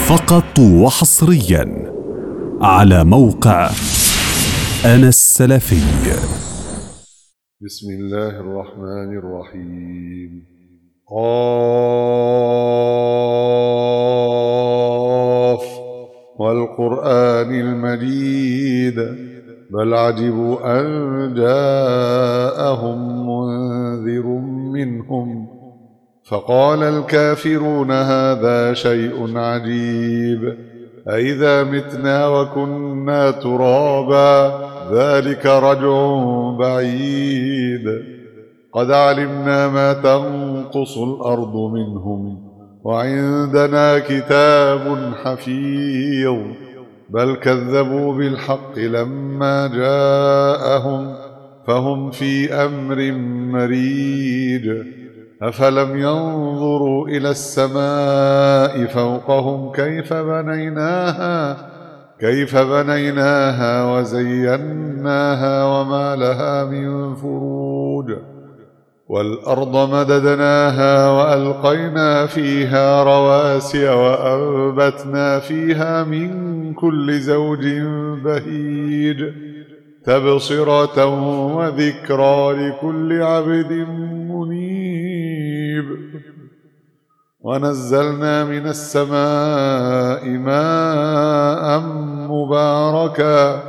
فقط وحصريا على موقع أنا السلفي. بسم الله الرحمن الرحيم. قاف والقرآن المجيد بل عجبوا أن جاءهم منذر منهم فقال الكافرون هذا شيء عجيب أإذا متنا وكنا ترابا ذلك رجع بعيد قد علمنا ما تنقص الأرض منهم وعندنا كتاب حفيظ بل كذبوا بالحق لما جاءهم فهم في أمر مريج أفلم ينظروا إلى السماء فوقهم كيف بنيناها وزيناها وما لها من فروج والأرض مددناها وألقينا فيها رواسي وأنبتنا فيها من كل زوج بهيج تبصرة وذكرى لكل عبد منيب ونزلنا من السماء ماء مباركا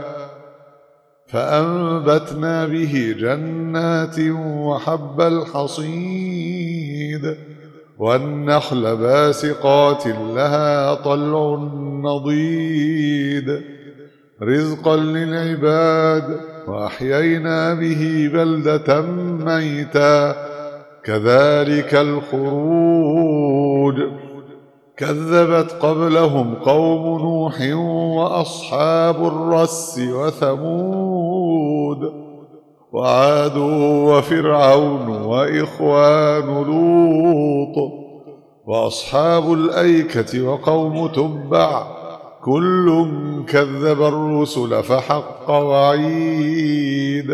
فأنبتنا به جنات وحب الحصيد والنخل باسقات لها طلع نضيد رزقا للعباد وأحيينا به بلدة ميتا كذلك الخروج كذبت قبلهم قوم نوح وأصحاب الرس وثمود وعاد وفرعون وإخوان لوط وأصحاب الأيكة وقوم تبع كل كذب الرسل فحق وعيد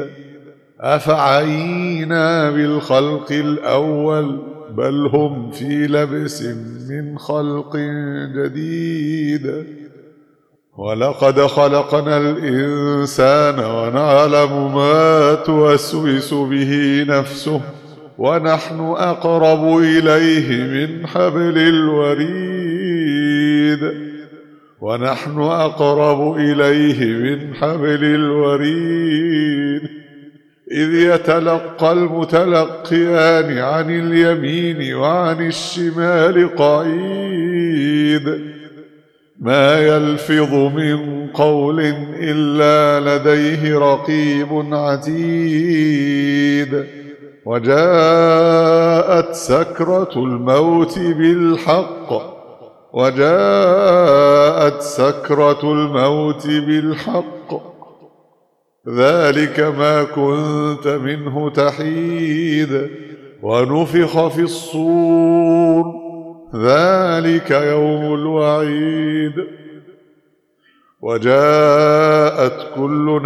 أفعينا بالخلق الأول بل هم في لبس من خلق جديد ولقد خلقنا الإنسان ونعلم ما توسوس به نفسه ونحن أقرب إليه من حبل الوريد إذ يتلقى المتلقيان عن اليمين وعن الشمال قعيد ما يلفظ من قول إلا لديه رقيب عتيد وجاءت سكرة الموت بالحق ذلك ما كنت منه تحيد ونفخ في الصور ذلك يوم الوعيد وجاءت كل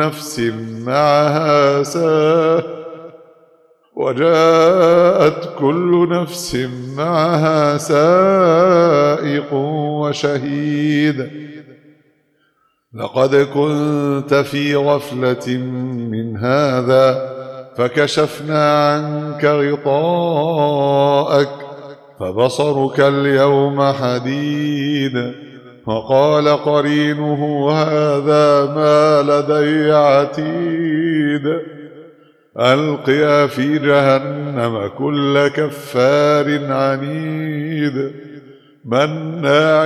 نفس معها سائق وشهيد لقد كنت في غفلة من هذا فكشفنا عنك غطاءك فبصرك اليوم حديد وقال قرينه هذا ما لدي عتيد ألقيا في جهنم كل كفار عنيد مناع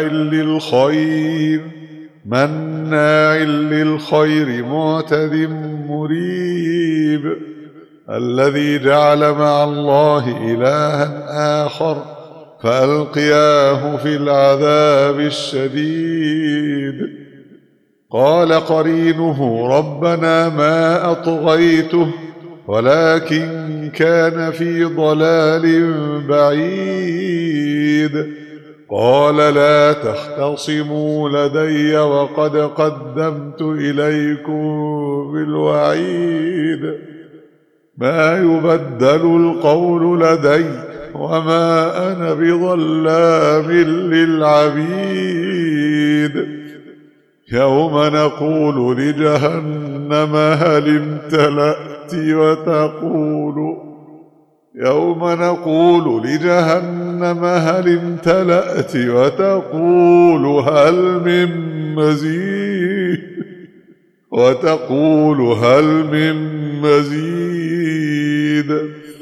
للخير معتد مريب الذي جعل مع الله إلها آخر فألقياه في العذاب الشديد قال قرينه ربنا ما أطغيته ولكن كان في ضلال بعيد قال لا تختصموا لدي وقد قدمت إليكم بالوعيد ما يبدل القول لدي وما أنا بظلام للعبيد يوم نقول لجهنم هل امتلأت وتقول هل من مزيد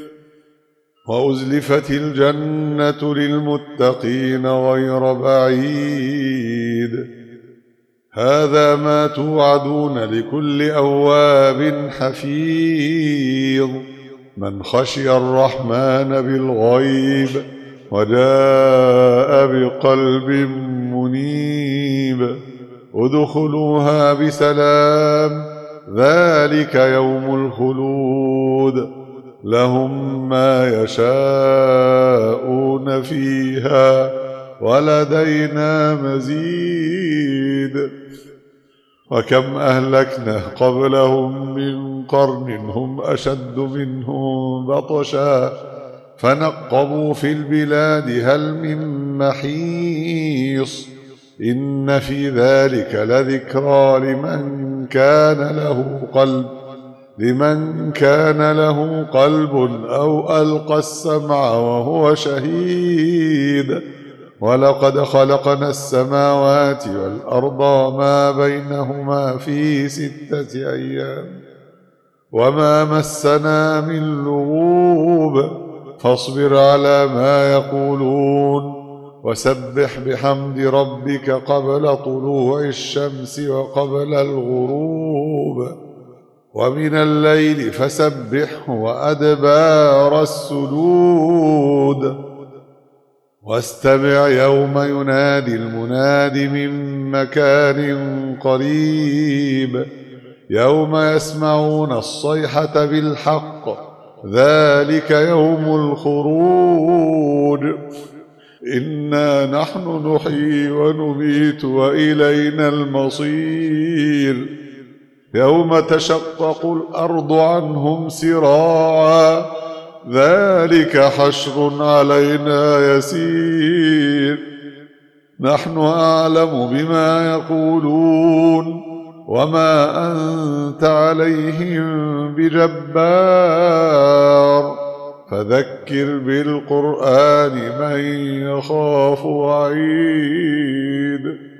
وأزلفت الجنة للمتقين غير بعيد هذا ما توعدون لكل أواب حفيظ من خشي الرحمن بالغيب وجاء بقلب منيب ادخلوها بسلام ذلك يوم الخلود لهم ما يشاءون فيها ولدينا مزيد وكم أهلكنا قبلهم من قرن هم أشد منهم بطشا فنقبوا في البلاد هل من محيص إن في ذلك لذكرى لمن كان له قلب أو ألقى السمع وهو شهيد ولقد خلقنا السماوات والأرض وما بينهما في 6 أيام وما مسنا من لغوب فاصبر على ما يقولون وسبح بحمد ربك قبل طلوع الشمس وقبل الغروب ومن الليل فسبحه وأدبار السجود واستمع يوم ينادي المناد من مكان قريب يوم يسمعون الصيحة بالحق ذلك يوم الخروج إنا نحن نحيي ونميت وإلينا المصير يوم تشقق الأرض عنهم سراعا ذلك حشر علينا يسير نحن أعلم بما يقولون وما أنت عليهم بجبار فذكر بالقرآن من يخاف وعيد